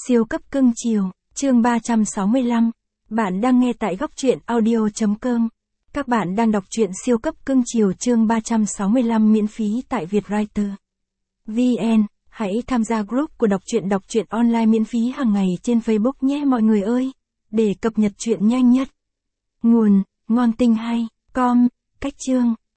Siêu cấp cưng chiều, chương 365. Bạn đang nghe tại góc truyện audio.com. Các bạn đang đọc truyện siêu cấp cưng chiều chương 365 miễn phí tại Vietwriter VN. Hãy tham gia group của đọc truyện online miễn phí hàng ngày trên Facebook nhé mọi người ơi, để cập nhật truyện nhanh nhất. Nguồn: ngon tinh hay, com, cách chương.